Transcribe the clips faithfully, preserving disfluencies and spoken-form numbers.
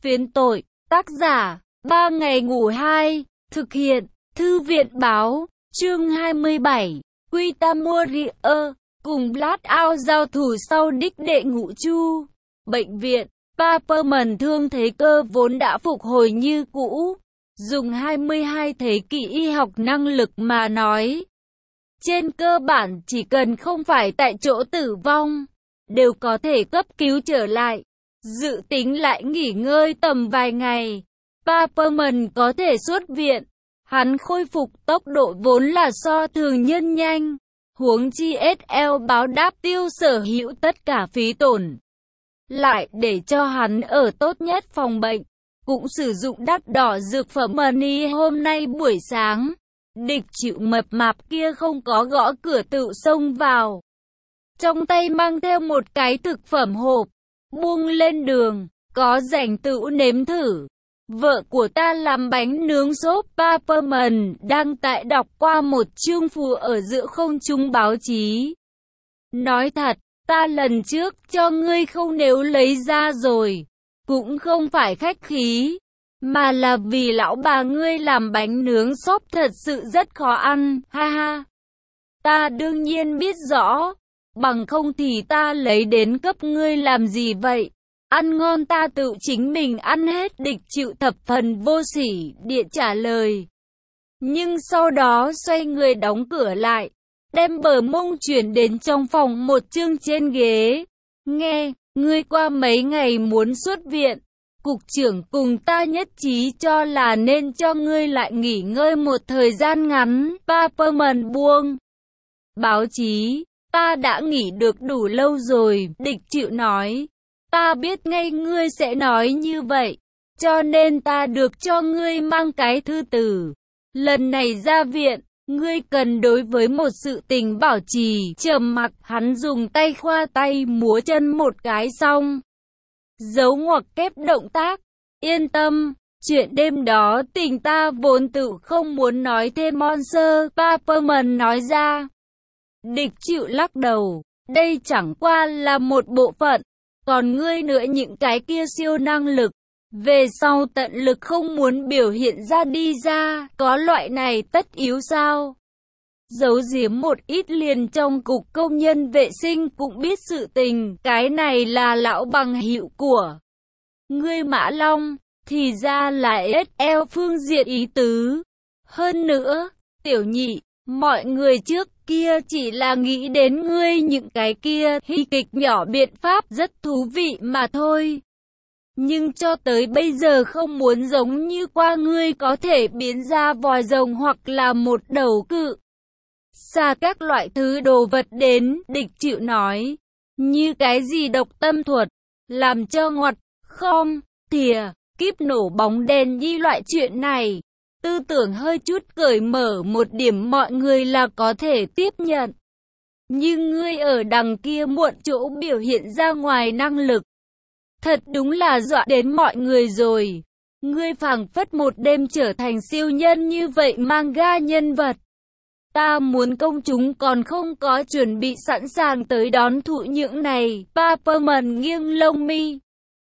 Phiến tội, tác giả, ba ngày ngủ hai, thực hiện, thư viện báo, chương hai mươi bảy, Quinta Warrior, cùng Blackout giao thủ sau đích đệ ngũ chu. Bệnh viện, Paperman thương thế cơ vốn đã phục hồi như cũ. Dùng hai mươi hai thế kỷ y học năng lực mà nói, trên cơ bản chỉ cần không phải tại chỗ tử vong, đều có thể cấp cứu trở lại. Dự tính lại nghỉ ngơi tầm vài ngày, Paperman có thể xuất viện. Hắn khôi phục tốc độ vốn là so thường nhân nhanh, huống chi ét lờ báo đáp tiêu sở hữu tất cả phí tổn. Lại để cho hắn ở tốt nhất phòng bệnh, cũng sử dụng đắt đỏ dược phẩm money. Hôm nay buổi sáng, địch chịu mập mạp kia không có gõ cửa tự xông vào, trong tay mang theo một cái thực phẩm hộp, buông lên đường, có rảnh tự nếm thử. Vợ của ta làm bánh nướng xốp. Paperman đang tại đọc qua một chương phù ở giữa không trung báo chí. Nói thật, ta lần trước cho ngươi không nếu lấy ra rồi, cũng không phải khách khí, mà là vì lão bà ngươi làm bánh nướng xốp thật sự rất khó ăn, ha ha. Ta đương nhiên biết rõ, bằng không thì ta lấy đến cấp ngươi làm gì vậy? Ăn ngon ta tự chính mình ăn hết. Địch chịu thập phần vô sỉ địa trả lời. Nhưng sau đó xoay người đóng cửa lại, đem bờ mông chuyển đến trong phòng một chương trên ghế. Nghe, ngươi qua mấy ngày muốn xuất viện, cục trưởng cùng ta nhất trí cho là nên cho ngươi lại nghỉ ngơi một thời gian ngắn. Paperman buông báo chí. Ta đã nghỉ được đủ lâu rồi, địch chịu nói. Ta biết ngay ngươi sẽ nói như vậy, cho nên ta được cho ngươi mang cái thư từ. Lần này ra viện, ngươi cần đối với một sự tình bảo trì trầm mặc. Hắn dùng tay khoa tay múa chân một cái xong, dấu ngoặc kép động tác. Yên tâm, chuyện đêm đó tình ta vốn tự không muốn nói thêm. Monster, Paperman nói ra. Địch chịu lắc đầu, đây chẳng qua là một bộ phận, còn ngươi nữa những cái kia siêu năng lực, về sau tận lực không muốn biểu hiện ra đi ra, có loại này tất yếu sao? Giấu giếm một ít liền trong cục công nhân vệ sinh cũng biết sự tình, cái này là lão bằng hữu của ngươi Mã Long, thì ra là ét lờ phương diện ý tứ. Hơn nữa, tiểu nhị, mọi người trước kia chỉ là nghĩ đến ngươi những cái kia hy kịch nhỏ biện pháp rất thú vị mà thôi. Nhưng cho tới bây giờ không muốn giống như qua ngươi có thể biến ra vòi rồng hoặc là một đầu cự xa các loại thứ đồ vật đến. Địch chịu nói, như cái gì độc tâm thuật, làm cho ngoặt, không, thìa, kíp nổ bóng đèn như loại chuyện này. Tư tưởng hơi chút cởi mở một điểm mọi người là có thể tiếp nhận. Nhưng ngươi ở đằng kia muộn chỗ biểu hiện ra ngoài năng lực, thật đúng là dọa đến mọi người rồi. Ngươi phảng phất một đêm trở thành siêu nhân như vậy manga nhân vật. Ta muốn công chúng còn không có chuẩn bị sẵn sàng tới đón thụ những này. Paperman nghiêng lông mi,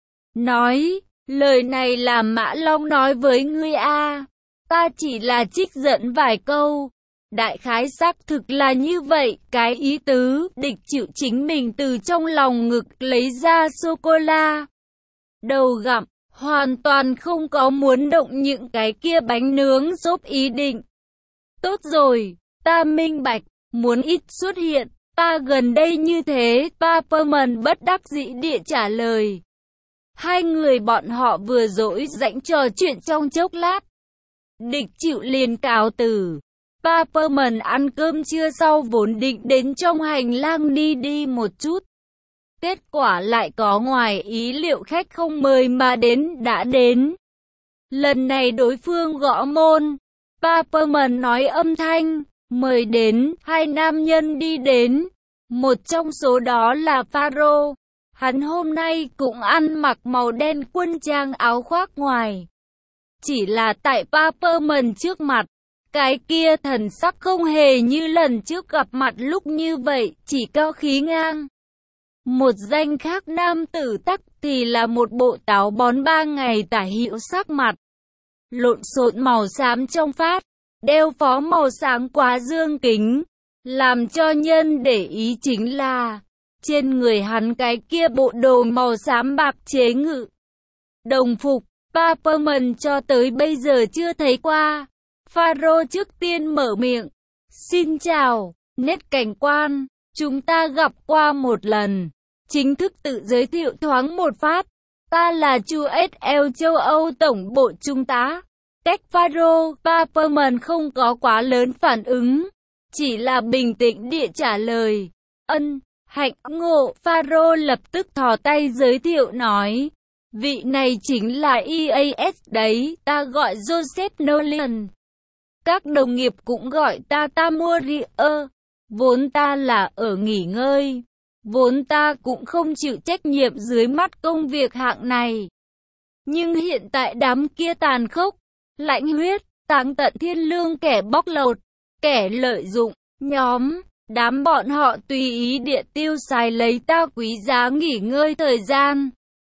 nói, lời này là Mã Long nói với ngươi a. Ta chỉ là trích dẫn vài câu, đại khái xác thực là như vậy. Cái ý tứ, địch chịu chính mình từ trong lòng ngực lấy ra sô-cô-la, đầu gặm, hoàn toàn không có muốn động những cái kia bánh nướng xốp ý định. Tốt rồi, ta minh bạch, muốn ít xuất hiện, ta gần đây như thế. Paperman bất đắc dĩ địa trả lời. Hai người bọn họ vừa dỗi rãnh trò chuyện trong chốc lát, địch chịu liền cáo từ. Paperman ăn cơm trưa sau vốn định đến trong hành lang đi đi một chút. Kết quả lại có ngoài ý liệu khách không mời mà đến đã đến. Lần này đối phương gõ môn. Paperman nói âm thanh, mời đến, hai nam nhân đi đến. Một trong số đó là Pharaoh. Hắn hôm nay cũng ăn mặc màu đen quân trang áo khoác ngoài. Chỉ là tại Paperman trước mặt, cái kia thần sắc không hề như lần trước gặp mặt lúc như vậy, chỉ cao khí ngang. Một danh khác nam tử tắc thì là một bộ táo bón ba ngày tả hữu sắc mặt. Lộn xộn màu xám trong phát, đeo phó màu sáng quá dương kính. Làm cho nhân để ý chính là, trên người hắn cái kia bộ đồ màu xám bạc chế ngự. Đồng phục, Paperman cho tới bây giờ chưa thấy qua. Pharaoh trước tiên mở miệng. Xin chào, Nết cảnh quan, chúng ta gặp qua một lần. Chính thức tự giới thiệu thoáng một phát. Ta là chu ét lờ châu Âu tổng bộ trung tá. Cách Pharaoh, Paperman không có quá lớn phản ứng. Chỉ là bình tĩnh địa trả lời. Ân, hạnh ngộ. Pharaoh lập tức thò tay giới thiệu nói. Vị này chính là e a ét đấy, ta gọi Joseph Nolan. Các đồng nghiệp cũng gọi ta Tamurier. Vốn ta là ở nghỉ ngơi. Vốn ta cũng không chịu trách nhiệm dưới mắt công việc hạng này. Nhưng hiện tại đám kia tàn khốc, lãnh huyết, táng tận thiên lương kẻ bóc lột, kẻ lợi dụng, nhóm, đám bọn họ tùy ý địa tiêu xài lấy ta quý giá nghỉ ngơi thời gian.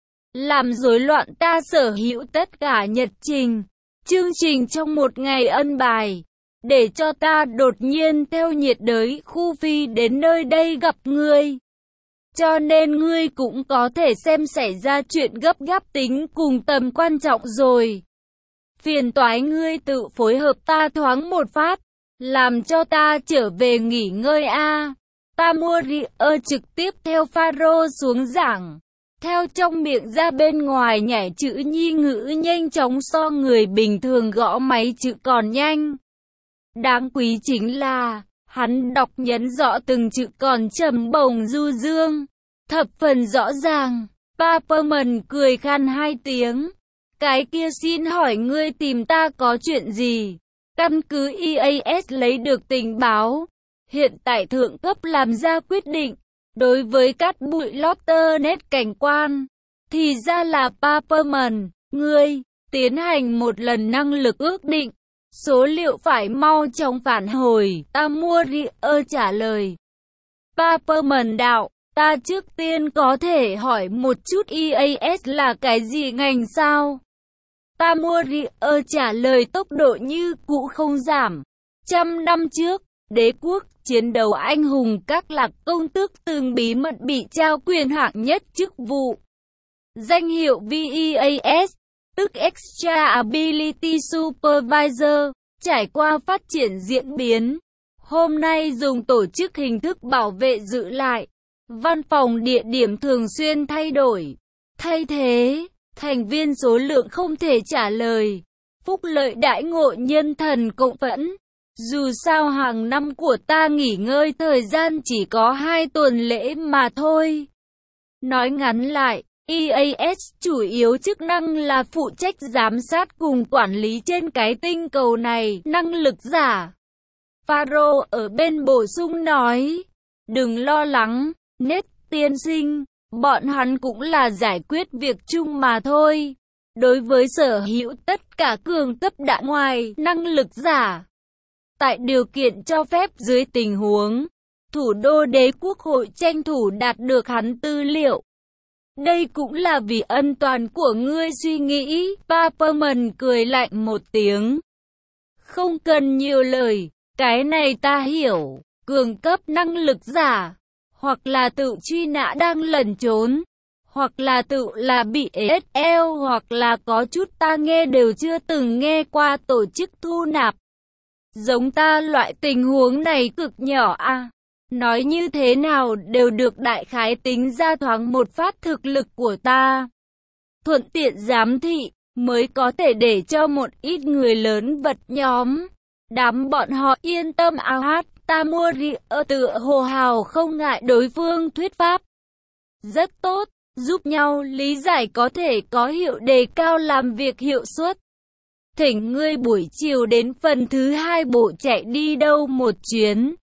Làm rối loạn ta sở hữu tất cả nhật trình, chương trình trong một ngày ân bài, để cho ta đột nhiên theo nhiệt đới khu phi đến nơi đây gặp ngươi. Cho nên ngươi cũng có thể xem xảy ra chuyện gấp gáp tính cùng tầm quan trọng rồi. Phiền toái ngươi tự phối hợp ta thoáng một phát, làm cho ta trở về nghỉ ngơi a. Tamurier trực tiếp theo Pharaoh xuống giảng. Theo trong miệng ra bên ngoài nhảy chữ nhi ngữ nhanh chóng so người bình thường gõ máy chữ còn nhanh. Đáng quý chính là, hắn đọc nhấn rõ từng chữ còn trầm bổng du dương, thập phần rõ ràng. Paperman cười khan hai tiếng. Cái kia xin hỏi ngươi tìm ta có chuyện gì? Căn cứ e a ét lấy được tình báo, hiện tại thượng cấp làm ra quyết định. Đối với cát bụi Lotter Nết cảnh quan, thì ra là Paperman, ngươi, tiến hành một lần năng lực ước định. Số liệu phải mau chóng phản hồi, Tamurier trả lời. Paperman đạo, ta trước tiên có thể hỏi một chút e a ét là cái gì ngành sao? Tamurier trả lời tốc độ như cũ không giảm. Trăm năm trước, đế quốc chiến đấu anh hùng các lạc công tước từng bí mật bị trao quyền hạng nhất chức vụ. Danh hiệu vê e a ét, tức Extra Ability Supervisor, trải qua phát triển diễn biến. Hôm nay dùng tổ chức hình thức bảo vệ giữ lại. Văn phòng địa điểm thường xuyên thay đổi. Thay thế, thành viên số lượng không thể trả lời. Phúc lợi đãi ngộ nhân thần cộng phẫn. Dù sao hàng năm của ta nghỉ ngơi thời gian chỉ có hai tuần lễ mà thôi. Nói ngắn lại, e a ét chủ yếu chức năng là phụ trách giám sát cùng quản lý trên cái tinh cầu này. Năng lực giả. Pharaoh ở bên bổ sung nói. Đừng lo lắng, Nết tiên sinh. Bọn hắn cũng là giải quyết việc chung mà thôi. Đối với sở hữu tất cả cường cấp đã ngoài năng lực giả. Tại điều kiện cho phép dưới tình huống, thủ đô đế quốc hội tranh thủ đạt được hắn tư liệu. Đây cũng là vì ân toàn của ngươi suy nghĩ. Paperman cười lạnh một tiếng. Không cần nhiều lời, cái này ta hiểu. Cường cấp năng lực giả, hoặc là tự truy nã đang lẩn trốn, hoặc là tự là bị ét lờ, hoặc là có chút ta nghe đều chưa từng nghe qua tổ chức thu nạp. Giống ta loại tình huống này cực nhỏ à. Nói như thế nào đều được đại khái tính ra thoáng một phát thực lực của ta. Thuận tiện giám thị, mới có thể để cho một ít người lớn vật nhóm. Đám bọn họ yên tâm à hát. Tamurier tự hồ hào không ngại đối phương thuyết pháp. Rất tốt, giúp nhau lý giải có thể có hiệu đề cao làm việc hiệu suất. Thỉnh ngươi buổi chiều đến phần thứ hai bộ chạy đi đâu một chuyến.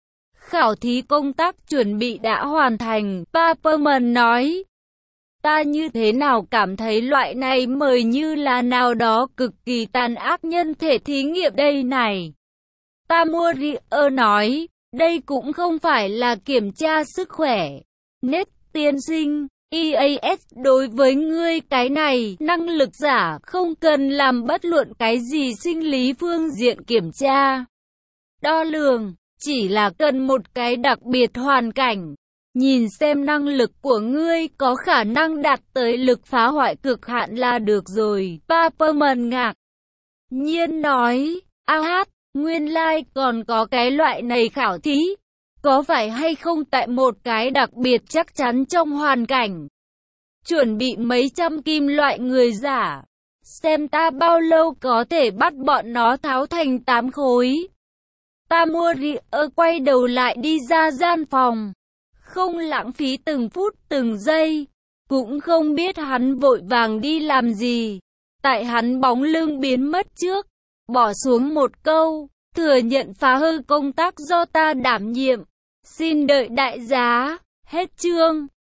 Khảo thí công tác chuẩn bị đã hoàn thành, Paperman nói. Ta như thế nào cảm thấy loại này mời như là nào đó cực kỳ tàn ác nhân thể thí nghiệm đây này. Tamurier nói, đây cũng không phải là kiểm tra sức khỏe. Nết tiên sinh, e a ét đối với ngươi cái này, năng lực giả không cần làm bất luận cái gì sinh lý phương diện kiểm tra, đo lường, chỉ là cần một cái đặc biệt hoàn cảnh. Nhìn xem năng lực của ngươi có khả năng đạt tới lực phá hoại cực hạn là được rồi. Paperman ngạc nhiên nói, a hát, nguyên lai like còn có cái loại này khảo thí. Có phải hay không tại một cái đặc biệt chắc chắn trong hoàn cảnh. Chuẩn bị mấy trăm kim loại người giả. Xem ta bao lâu có thể bắt bọn nó tháo thành tám khối. Tamori quay đầu lại đi ra gian phòng. Không lãng phí từng phút từng giây. Cũng không biết hắn vội vàng đi làm gì. Tại hắn bóng lưng biến mất trước. Bỏ xuống một câu. Thừa nhận phá hư công tác do ta đảm nhiệm. Xin đợi đại giá. Hết chương.